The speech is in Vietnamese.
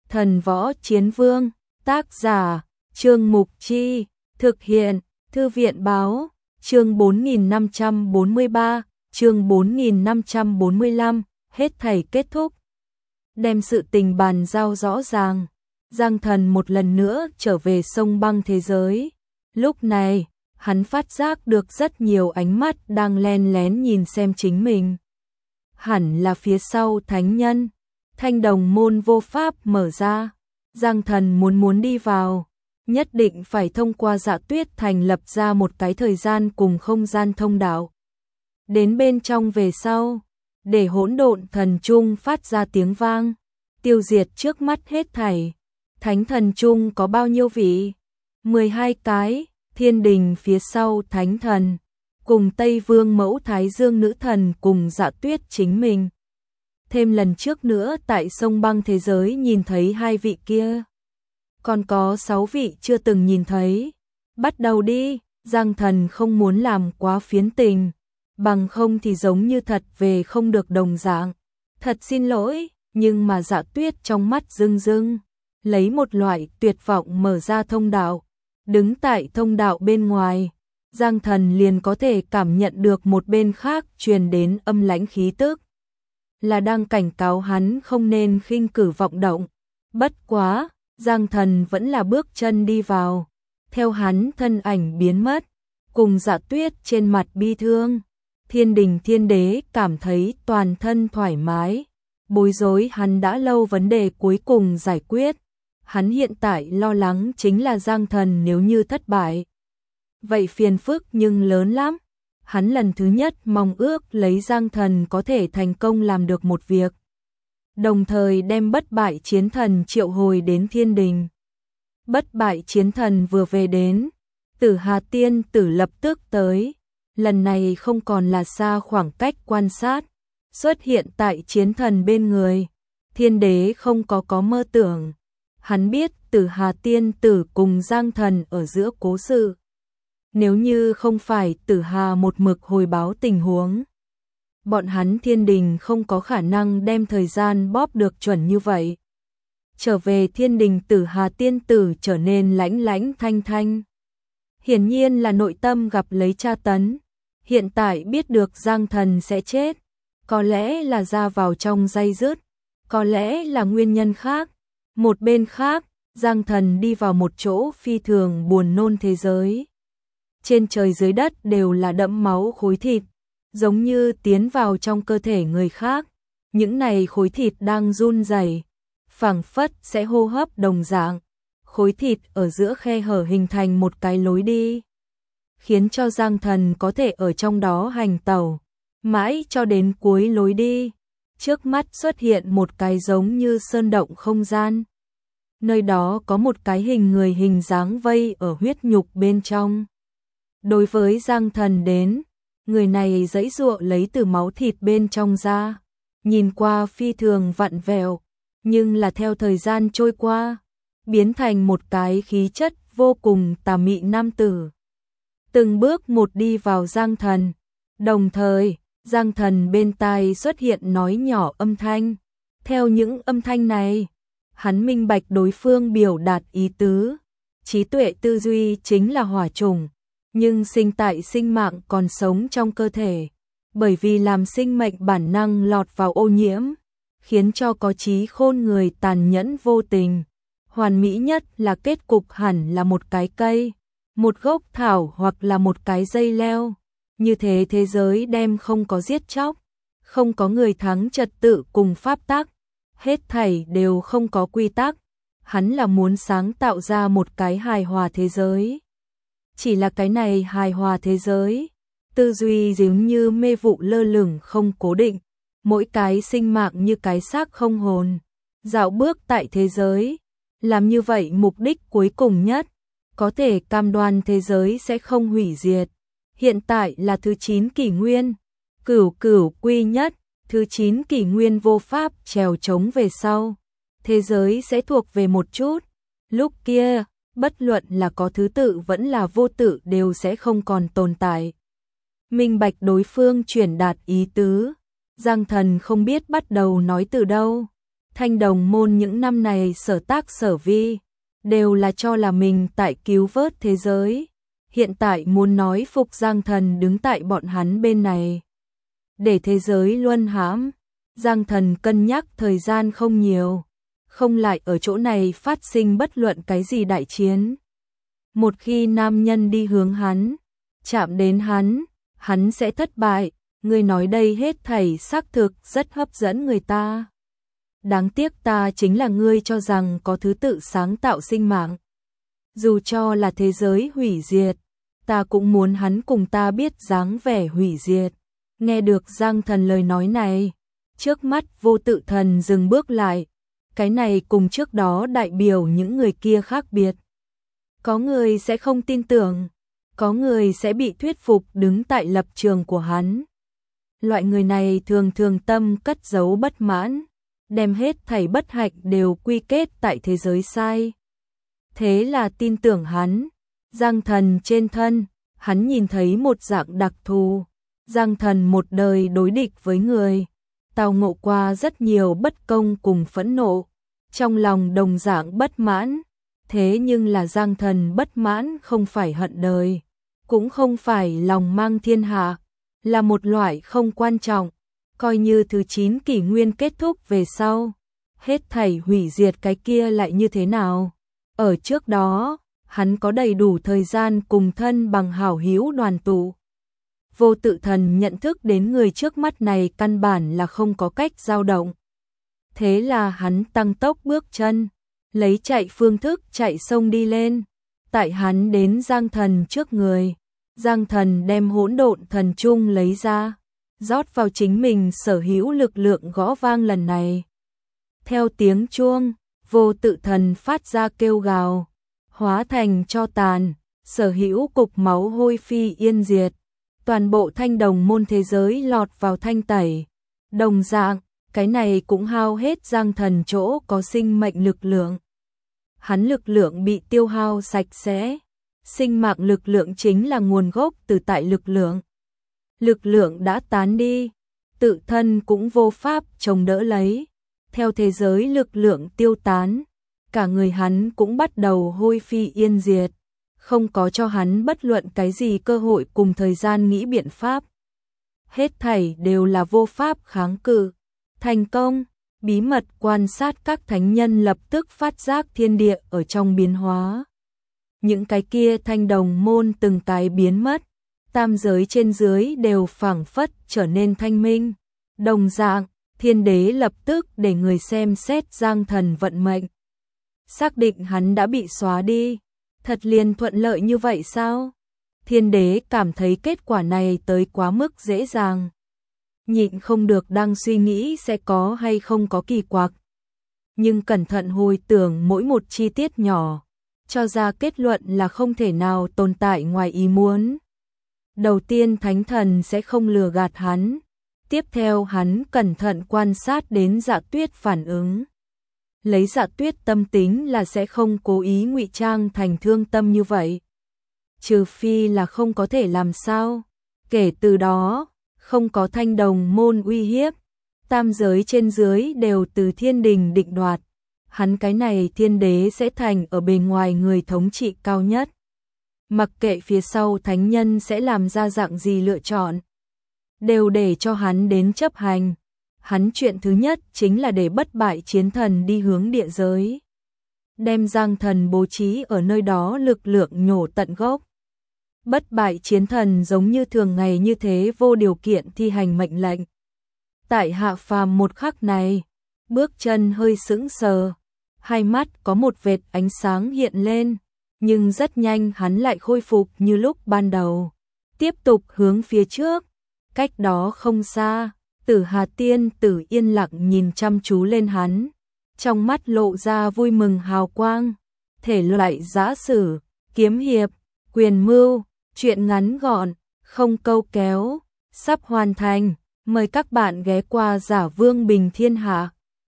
Thần Võ Chiến Vương, tác giả, Trương Mục Chi, thực hiện, Thư viện Báo, chương 4543, chương 4545, hết thảy kết thúc. Đem sự tình bàn giao rõ ràng, Giang Thần một lần nữa trở về sông băng thế giới. Lúc này, hắn phát giác được rất nhiều ánh mắt đang len lén nhìn xem chính mình. Hẳn là phía sau thánh nhân. Thanh đồng môn vô pháp mở ra. Giang Thần muốn đi vào, nhất định phải thông qua Dạ Tuyết thành lập ra một cái thời gian cùng không gian thông đạo. Đến bên trong về sau, để hỗn độn thần trung phát ra tiếng vang, tiêu diệt trước mắt hết thảy. Thánh thần trung có bao nhiêu vị? 12 cái, thiên đình phía sau thánh thần, cùng Tây Vương mẫu Thái Dương nữ thần cùng Dạ Tuyết chính mình. Thêm lần trước nữa tại sông băng thế giới nhìn thấy 2 vị kia. Còn có 6 vị chưa từng nhìn thấy. Bắt đầu đi, Giang Thần không muốn làm quá phiến tình, bằng không thì giống như thật về không được đồng dạng. Thật xin lỗi, nhưng mà Dạ Tuyết trong mắt rưng rưng, lấy một loại tuyệt vọng mở ra thông đạo. Đứng tại thông đạo bên ngoài, Giang Thần liền có thể cảm nhận được một bên khác truyền đến âm lãnh khí tức. Là đang cảnh cáo hắn không nên khinh cử vọng động. Bất quá, Giang Thần vẫn là bước chân đi vào. Theo hắn thân ảnh biến mất, cùng Dạ Tuyết trên mặt bi thương. Thiên đình thiên đế cảm thấy toàn thân thoải mái. Bối rối hắn đã lâu vấn đề cuối cùng giải quyết. Hắn hiện tại lo lắng chính là Giang Thần nếu như thất bại. Vậy phiền phức nhưng lớn lắm. Hắn lần thứ nhất mong ước lấy Giang Thần có thể thành công làm được một việc. Đồng thời đem bất bại chiến thần triệu hồi đến thiên đình. Bất bại chiến thần vừa về đến, Tử Hà tiên tử lập tức tới. Lần này không còn là xa khoảng cách quan sát, xuất hiện tại chiến thần bên người. Thiên đế không có mơ tưởng. Hắn biết Tử Hà tiên tử cùng Giang Thần ở giữa cố sự. Nếu như không phải Tử Hà một mực hồi báo tình huống, bọn hắn thiên đình không có khả năng đem thời gian bóp được chuẩn như vậy. Trở về thiên đình, Tử Hà tiên tử trở nên lãnh lãnh thanh thanh. Hiển nhiên là nội tâm gặp lấy tra tấn. Hiện tại biết được Giang Thần sẽ chết, có lẽ là ra vào trong day dứt, có lẽ là nguyên nhân khác. Một bên khác, Giang Thần đi vào một chỗ phi thường buồn nôn thế giới. Trên trời dưới đất đều là đẫm máu khối thịt, giống như tiến vào trong cơ thể người khác. Những này khối thịt đang run rẩy, phảng phất sẽ hô hấp đồng dạng. Khối thịt ở giữa khe hở hình thành một cái lối đi, khiến cho Giang Thần có thể ở trong đó hành tẩu, mãi cho đến cuối lối đi. Trước mắt xuất hiện một cái giống như sơn động không gian. Nơi đó có một cái hình người hình dáng vây ở huyết nhục bên trong. Đối với Giang Thần đến, người này giãy giụa lấy từ máu thịt bên trong ra, nhìn qua phi thường vặn vẹo, nhưng là theo thời gian trôi qua, biến thành một cái khí chất vô cùng tà mị nam tử. Từng bước một đi vào Giang Thần, đồng thời, Giang Thần bên tai xuất hiện nói nhỏ âm thanh. Theo những âm thanh này, hắn minh bạch đối phương biểu đạt ý tứ. Trí tuệ tư duy chính là hỏa chủng, nhưng sinh tại sinh mạng còn sống trong cơ thể, bởi vì làm sinh mệnh bản năng lọt vào ô nhiễm, khiến cho có trí khôn người tàn nhẫn vô tình. Hoàn mỹ nhất là kết cục hẳn là một cái cây, một gốc thảo hoặc là một cái dây leo. Như thế thế giới đem không có giết chóc, không có người thắng trật tự cùng pháp tắc, hết thảy đều không có quy tắc. Hắn là muốn sáng tạo ra một cái hài hòa thế giới. Chỉ là cái này hài hòa thế giới, tư duy giống như mê vụ lơ lửng không cố định, mỗi cái sinh mạng như cái xác không hồn, dạo bước tại thế giới. Làm như vậy mục đích cuối cùng nhất, có thể cam đoan thế giới sẽ không hủy diệt. Hiện tại là thứ 9 kỷ nguyên, cửu cửu quy nhất, thứ 9 kỷ nguyên vô pháp trèo trống về sau. Thế giới sẽ thuộc về một chút, lúc kia, bất luận là có thứ tự vẫn là vô tự đều sẽ không còn tồn tại. Minh bạch đối phương truyền đạt ý tứ, Giang Thần không biết bắt đầu nói từ đâu. Thanh Đồng môn những năm này sở tác sở vi, đều là cho là mình tại cứu vớt thế giới. Hiện tại muốn nói phục Giang Thần đứng tại bọn hắn bên này. Để thế giới luân hãm, Giang Thần cân nhắc thời gian không nhiều, không lại ở chỗ này phát sinh bất luận cái gì đại chiến. Một khi nam nhân đi hướng hắn, chạm đến hắn sẽ thất bại. Ngươi nói đây hết thảy xác thực rất hấp dẫn người ta. Đáng tiếc ta chính là ngươi cho rằng có thứ tự sáng tạo sinh mạng. Dù cho là thế giới hủy diệt, ta cũng muốn hắn cùng ta biết dáng vẻ hủy diệt. Nghe được Giang Thần lời nói này, trước mắt Vô Tự Thần dừng bước lại. Cái này cùng trước đó đại biểu những người kia khác biệt. Có người sẽ không tin tưởng, có người sẽ bị thuyết phục đứng tại lập trường của hắn. Loại người này thường thường tâm cất giấu bất mãn, đem hết thảy bất hạnh đều quy kết tại thế giới sai. Thế là tin tưởng hắn. Giang Thần trên thân, hắn nhìn thấy một dạng đặc thù. Giang Thần một đời đối địch với người, tao ngộ qua rất nhiều bất công cùng phẫn nộ, trong lòng đồng dạng bất mãn. Thế nhưng là Giang Thần bất mãn không phải hận đời, cũng không phải lòng mang thiên hạ, là một loại không quan trọng. Coi như thứ 9 kỷ nguyên kết thúc về sau, hết thảy hủy diệt cái kia lại như thế nào? Ở trước đó, hắn có đầy đủ thời gian cùng thân bằng hảo hữu đoàn tụ. Vô Tự Thần nhận thức đến người trước mắt này căn bản là không có cách dao động. Thế là hắn tăng tốc bước chân, lấy chạy phương thức chạy sông đi lên. Tại hắn đến Giang Thần trước người, Giang Thần đem Hỗn Độn Thần Trung lấy ra, rót vào chính mình sở hữu lực lượng gõ vang lần này. Theo tiếng chuông, Vô Tự Thần phát ra kêu gào, hóa thành tro tàn, sở hữu cục máu hôi phi yên diệt. Toàn bộ Thanh Đồng môn thế giới lọt vào thanh tẩy. Đồng dạng, cái này cũng hao hết Giang Thần chỗ có sinh mệnh lực lượng. Hắn lực lượng bị tiêu hao sạch sẽ. Sinh mạng lực lượng chính là nguồn gốc từ tại lực lượng. Lực lượng đã tán đi, tự thân cũng vô pháp chống đỡ lấy. Theo thế giới lực lượng tiêu tán, cả người hắn cũng bắt đầu hôi phi yên diệt, không có cho hắn bất luận cái gì cơ hội cùng thời gian nghĩ biện pháp. Hết thảy đều là vô pháp kháng cự. Thành công, bí mật quan sát các thánh nhân lập tức phát giác thiên địa ở trong biến hóa. Những cái kia Thanh Đồng môn từng cái biến mất, tam giới trên dưới đều phảng phất trở nên thanh minh. Đồng dạng, Thiên Đế lập tức để người xem xét Giang Thần vận mệnh. Xác định hắn đã bị xóa đi. Thật liền thuận lợi như vậy sao? Thiên Đế cảm thấy kết quả này tới quá mức dễ dàng. Nhịn không được đang suy nghĩ sẽ có hay không có kỳ quặc. Nhưng cẩn thận hồi tưởng mỗi một chi tiết nhỏ, cho ra kết luận là không thể nào tồn tại ngoài ý muốn. Đầu tiên Thánh Thần sẽ không lừa gạt hắn. Tiếp theo hắn cẩn thận quan sát đến Dạ Tuyết phản ứng. Lấy Dạ Tuyết tâm tính là sẽ không cố ý ngụy trang thành thương tâm như vậy. Trừ phi là không có thể làm sao. Kể từ đó, không có Thanh Đồng môn uy hiếp, tam giới trên dưới đều từ thiên đình định đoạt. Hắn cái này Thiên Đế sẽ thành ở bề ngoài người thống trị cao nhất. Mặc kệ phía sau thánh nhân sẽ làm ra dạng gì lựa chọn, đều để cho hắn đến chấp hành. Hắn chuyện thứ nhất chính là để bất bại chiến thần đi hướng địa giới. Đem Giang Thần bố trí ở nơi đó lực lượng nhổ tận gốc. Bất bại chiến thần giống như thường ngày như thế vô điều kiện thi hành mệnh lệnh. Tại hạ phàm một khắc này, bước chân hơi sững sờ, hai mắt có một vệt ánh sáng hiện lên, nhưng rất nhanh hắn lại khôi phục như lúc ban đầu. Tiếp tục hướng phía trước, cách đó không xa, Tử Hà Tiên Tử yên lặng nhìn chăm chú lên hắn, trong mắt lộ ra vui mừng hào quang. Thể loại giã sử, kiếm hiệp, quyền mưu, truyện ngắn gọn, không câu kéo, sắp hoàn thành. Mời các bạn ghé qua Giả Vương Bình Thiên Hạ.